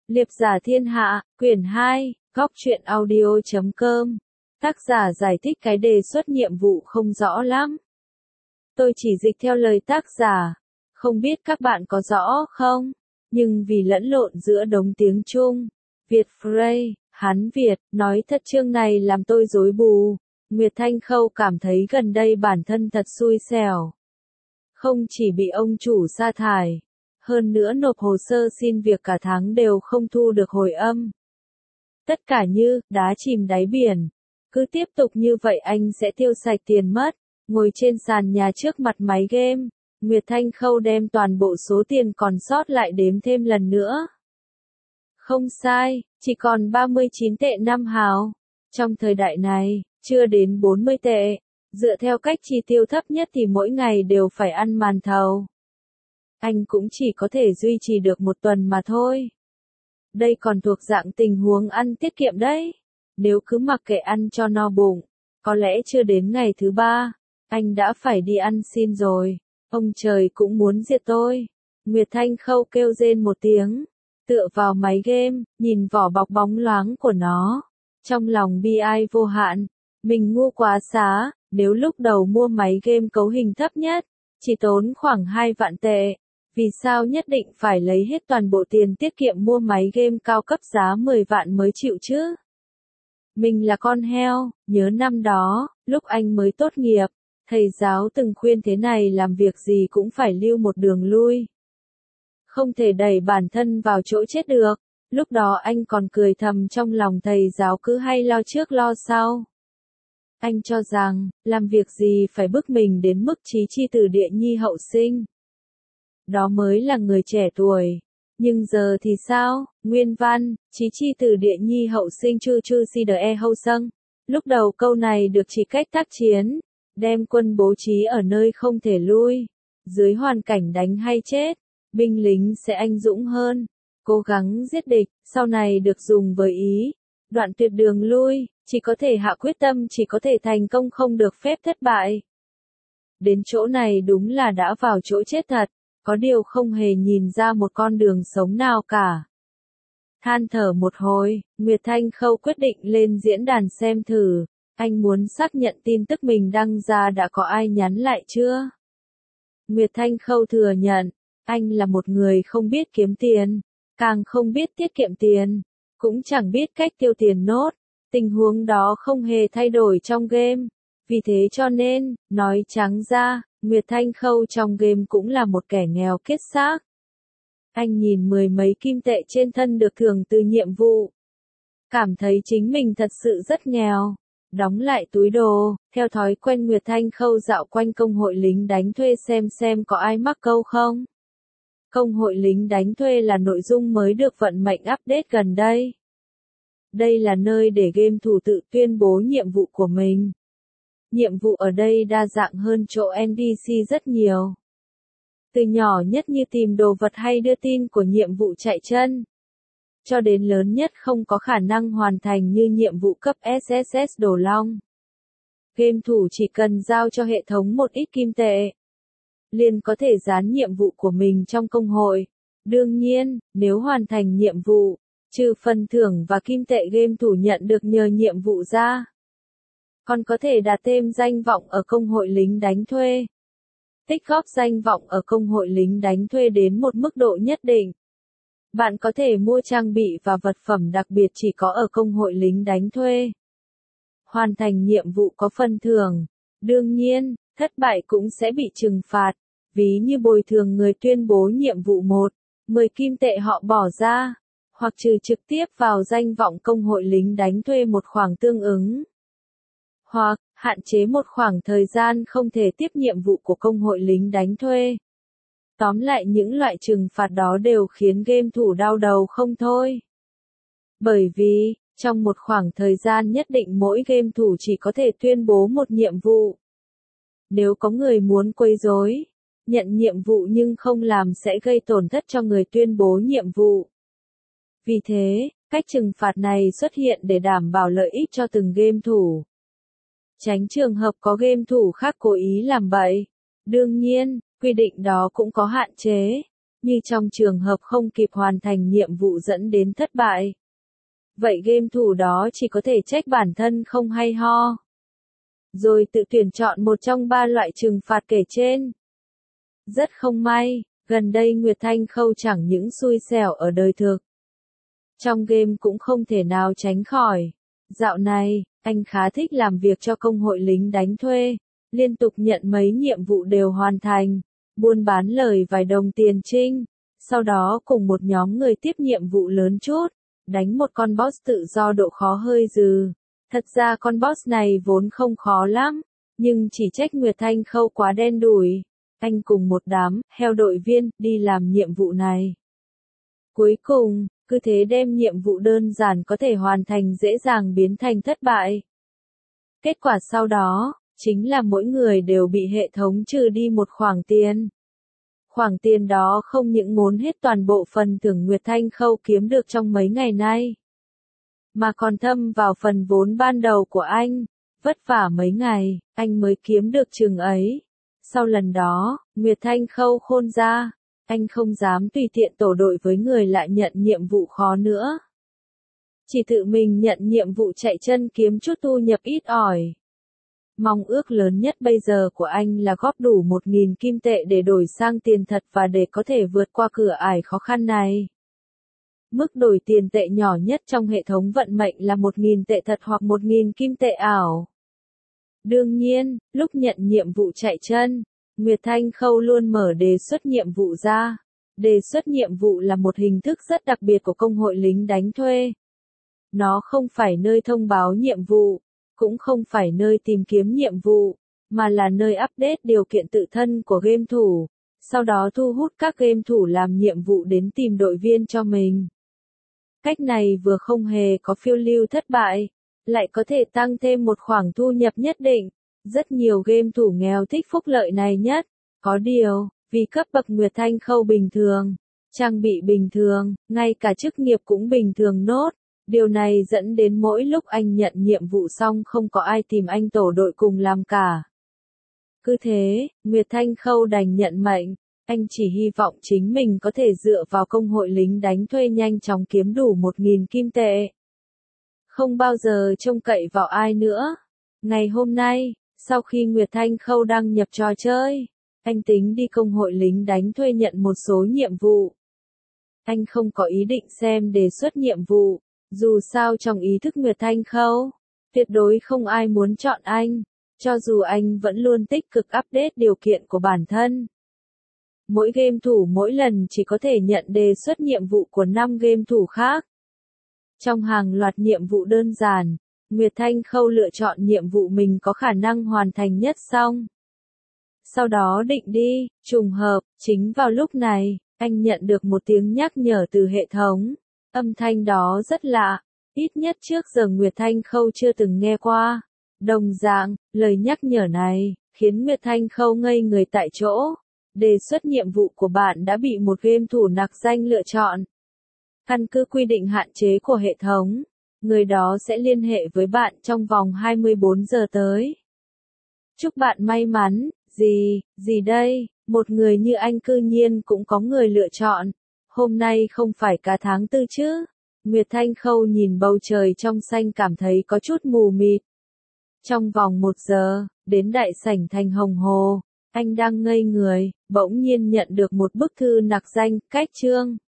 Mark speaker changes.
Speaker 1: Liệp giả thiên hạ, quyển 2, góc truyện audio.com. Tác giả giải thích cái đề xuất nhiệm vụ không rõ lắm. Tôi chỉ dịch theo lời tác giả. Không biết các bạn có rõ không? Nhưng vì lẫn lộn giữa đống tiếng Trung, Việt Frey, Hán Việt, nói thật chương này làm tôi rối bù. Nguyệt Thanh Khâu cảm thấy gần đây bản thân thật xui xẻo. Không chỉ bị ông chủ sa thải, hơn nữa nộp hồ sơ xin việc cả tháng đều không thu được hồi âm. Tất cả như đá chìm đáy biển. Cứ tiếp tục như vậy anh sẽ tiêu sạch tiền mất. Ngồi trên sàn nhà trước mặt máy game, Nguyệt Thanh Khâu đem toàn bộ số tiền còn sót lại đếm thêm lần nữa. Không sai, chỉ còn 39 tệ 5 hào. Trong thời đại này, chưa đến 40 tệ. Dựa theo cách chi tiêu thấp nhất thì mỗi ngày đều phải ăn màn thầu. Anh cũng chỉ có thể duy trì được một tuần mà thôi. Đây còn thuộc dạng tình huống ăn tiết kiệm đấy. Nếu cứ mặc kệ ăn cho no bụng, có lẽ chưa đến ngày thứ 3, anh đã phải đi ăn xin rồi. Ông trời cũng muốn diệt tôi. Nguyệt Thanh Khâu kêu rên một tiếng, tựa vào máy game, nhìn vỏ bọc bóng loáng của nó. Trong lòng bi ai vô hạn, mình ngu quá xá, nếu lúc đầu mua máy game cấu hình thấp nhất, chỉ tốn khoảng 2 vạn tệ. Vì sao nhất định phải lấy hết toàn bộ tiền tiết kiệm mua máy game cao cấp giá 10 vạn mới chịu chứ? Mình là con heo, nhớ năm đó, lúc anh mới tốt nghiệp, thầy giáo từng khuyên thế này làm việc gì cũng phải lưu một đường lui. Không thể đẩy bản thân vào chỗ chết được, lúc đó anh còn cười thầm trong lòng thầy giáo cứ hay lo trước lo sau. Anh cho rằng, làm việc gì phải bức mình đến mức chí chi từ địa nhi hậu sinh. Đó mới là người trẻ tuổi. Nhưng giờ thì sao? Nguyên văn, chí chi từ địa nhi hậu sinh chư chư si đờ e hậu sâng. Lúc đầu câu này được chỉ cách tác chiến, đem quân bố trí ở nơi không thể lui. Dưới hoàn cảnh đánh hay chết, binh lính sẽ anh dũng hơn. Cố gắng giết địch, sau này được dùng với ý. Đoạn tuyệt đường lui, chỉ có thể hạ quyết tâm, chỉ có thể thành công không được phép thất bại. Đến chỗ này đúng là đã vào chỗ chết thật. Có điều không hề nhìn ra một con đường sống nào cả. Than thở một hồi, Nguyệt Thanh Khâu quyết định lên diễn đàn xem thử. Anh muốn xác nhận tin tức mình đăng ra đã có ai nhắn lại chưa? Nguyệt Thanh Khâu thừa nhận, anh là một người không biết kiếm tiền, càng không biết tiết kiệm tiền, cũng chẳng biết cách tiêu tiền nốt. Tình huống đó không hề thay đổi trong game. Vì thế cho nên, nói trắng ra, Nguyệt Thanh Khâu trong game cũng là một kẻ nghèo kiết xác. Anh nhìn 10 mấy kim tệ trên thân được thưởng từ nhiệm vụ. Cảm thấy chính mình thật sự rất nghèo. Đóng lại túi đồ, theo thói quen Nguyệt Thanh Khâu dạo quanh công hội lính đánh thuê xem có ai mắc câu không. Công hội lính đánh thuê là nội dung mới được vận mệnh update gần đây. Đây là nơi để game thủ tự tuyên bố nhiệm vụ của mình. Nhiệm vụ ở đây đa dạng hơn chỗ NDC rất nhiều. Từ nhỏ nhất như tìm đồ vật hay đưa tin của nhiệm vụ chạy chân, cho đến lớn nhất không có khả năng hoàn thành như nhiệm vụ cấp SSS Đồ Long. Game thủ chỉ cần giao cho hệ thống một ít kim tệ, liền có thể dán nhiệm vụ của mình trong công hội. Đương nhiên, nếu hoàn thành nhiệm vụ, trừ phần thưởng và kim tệ game thủ nhận được nhờ nhiệm vụ ra, còn có thể đạt thêm danh vọng ở công hội lính đánh thuê. Tích góp danh vọng ở công hội lính đánh thuê đến một mức độ nhất định. Bạn có thể mua trang bị và vật phẩm đặc biệt chỉ có ở công hội lính đánh thuê. Hoàn thành nhiệm vụ có phần thưởng. Đương nhiên, thất bại cũng sẽ bị trừng phạt. Ví như bồi thường người tuyên bố nhiệm vụ 10 kim tệ họ bỏ ra, hoặc trừ trực tiếp vào danh vọng công hội lính đánh thuê một khoản tương ứng. Hoặc, hạn chế một khoảng thời gian không thể tiếp nhiệm vụ của công hội lính đánh thuê. Tóm lại những loại trừng phạt đó đều khiến game thủ đau đầu không thôi. Bởi vì, trong một khoảng thời gian nhất định mỗi game thủ chỉ có thể tuyên bố một nhiệm vụ. Nếu có người muốn quấy rối, nhận nhiệm vụ nhưng không làm sẽ gây tổn thất cho người tuyên bố nhiệm vụ. Vì thế, cách trừng phạt này xuất hiện để đảm bảo lợi ích cho từng game thủ. Tránh trường hợp có game thủ khác cố ý làm bậy. Đương nhiên, quy định đó cũng có hạn chế. như trong trường hợp không kịp hoàn thành nhiệm vụ dẫn đến thất bại. Vậy game thủ đó chỉ có thể trách bản thân không hay ho. Rồi tự tuyển chọn một trong 3 loại trừng phạt kể trên. Rất không may, gần đây Nguyệt Thanh Khâu chẳng những xui xẻo ở đời thực. Trong game cũng không thể nào tránh khỏi. Dạo này, anh khá thích làm việc cho công hội lính đánh thuê, liên tục nhận mấy nhiệm vụ đều hoàn thành, buôn bán lời vài đồng tiền trinh, sau đó cùng một nhóm người tiếp nhiệm vụ lớn chút, đánh một con boss tự do độ khó hơi dừ. Thật ra con boss này vốn không khó lắm, nhưng chỉ trách Nguyệt Thanh Khâu quá đen đủi. Anh cùng một đám heo đội viên đi làm nhiệm vụ này. Cuối cùng, cứ thế đem nhiệm vụ đơn giản có thể hoàn thành dễ dàng biến thành thất bại. Kết quả sau đó, chính là mỗi người đều bị hệ thống trừ đi một khoản tiền. Khoản tiền đó không những ngốn hết toàn bộ phần thưởng Nguyệt Thanh Khâu kiếm được trong mấy ngày nay, mà còn thâm vào phần vốn ban đầu của anh. Vất vả mấy ngày, anh mới kiếm được chừng ấy. Sau lần đó, Nguyệt Thanh Khâu khôn ra, anh không dám tùy tiện tổ đội với người lại nhận nhiệm vụ khó nữa. Chỉ tự mình nhận nhiệm vụ chạy chân kiếm chút thu nhập ít ỏi. Mong ước lớn nhất bây giờ của anh là góp đủ 1.000 kim tệ để đổi sang tiền thật và để có thể vượt qua cửa ải khó khăn này. Mức đổi tiền tệ nhỏ nhất trong hệ thống vận mệnh là 1.000 tệ thật hoặc 1.000 kim tệ ảo. Đương nhiên, lúc nhận nhiệm vụ chạy chân, Nguyệt Thanh Khâu luôn mở đề xuất nhiệm vụ ra. Đề xuất nhiệm vụ là một hình thức rất đặc biệt của công hội lính đánh thuê. Nó không phải nơi thông báo nhiệm vụ, cũng không phải nơi tìm kiếm nhiệm vụ, mà là nơi update điều kiện tự thân của game thủ, sau đó thu hút các game thủ làm nhiệm vụ đến tìm đội viên cho mình. Cách này vừa không hề có phiêu lưu thất bại, lại có thể tăng thêm một khoản thu nhập nhất định. Rất nhiều game thủ nghèo thích phúc lợi này nhất. Có điều, vì cấp bậc Nguyệt Thanh Khâu bình thường, trang bị bình thường, ngay cả chức nghiệp cũng bình thường nốt. Điều này dẫn đến mỗi lúc anh nhận nhiệm vụ xong không có ai tìm anh tổ đội cùng làm cả. Cứ thế, Nguyệt Thanh Khâu đành nhận mệnh. Anh chỉ hy vọng chính mình có thể dựa vào công hội lính đánh thuê nhanh chóng kiếm đủ 1.000 kim tệ. Không bao giờ trông cậy vào ai nữa. Ngày hôm nay, sau khi Nguyệt Thanh Khâu đăng nhập trò chơi, anh tính đi công hội lính đánh thuê nhận một số nhiệm vụ. Anh không có ý định xem đề xuất nhiệm vụ, dù sao trong ý thức Nguyệt Thanh Khâu, tuyệt đối không ai muốn chọn anh, cho dù anh vẫn luôn tích cực update điều kiện của bản thân. Mỗi game thủ mỗi lần chỉ có thể nhận đề xuất nhiệm vụ của 5 game thủ khác. Trong hàng loạt nhiệm vụ đơn giản, Nguyệt Thanh Khâu lựa chọn nhiệm vụ mình có khả năng hoàn thành nhất xong. Sau đó định đi, trùng hợp, chính vào lúc này, anh nhận được một tiếng nhắc nhở từ hệ thống. Âm thanh đó rất lạ, ít nhất trước giờ Nguyệt Thanh Khâu chưa từng nghe qua. Đồng dạng, lời nhắc nhở này, khiến Nguyệt Thanh Khâu ngây người tại chỗ. Đề xuất nhiệm vụ của bạn đã bị một game thủ nặc danh lựa chọn. Căn cứ quy định hạn chế của hệ thống, người đó sẽ liên hệ với bạn trong vòng 24 giờ tới. Chúc bạn may mắn. Gì đây, một người như anh cư nhiên cũng có người lựa chọn. Hôm nay không phải cả tháng 4 chứ. Nguyệt Thanh Khâu nhìn bầu trời trong xanh cảm thấy có chút mù mịt. Trong vòng 1 giờ, đến đại sảnh thành Hồng Hồ, anh đang ngây người, bỗng nhiên nhận được một bức thư nặc danh, cách chương.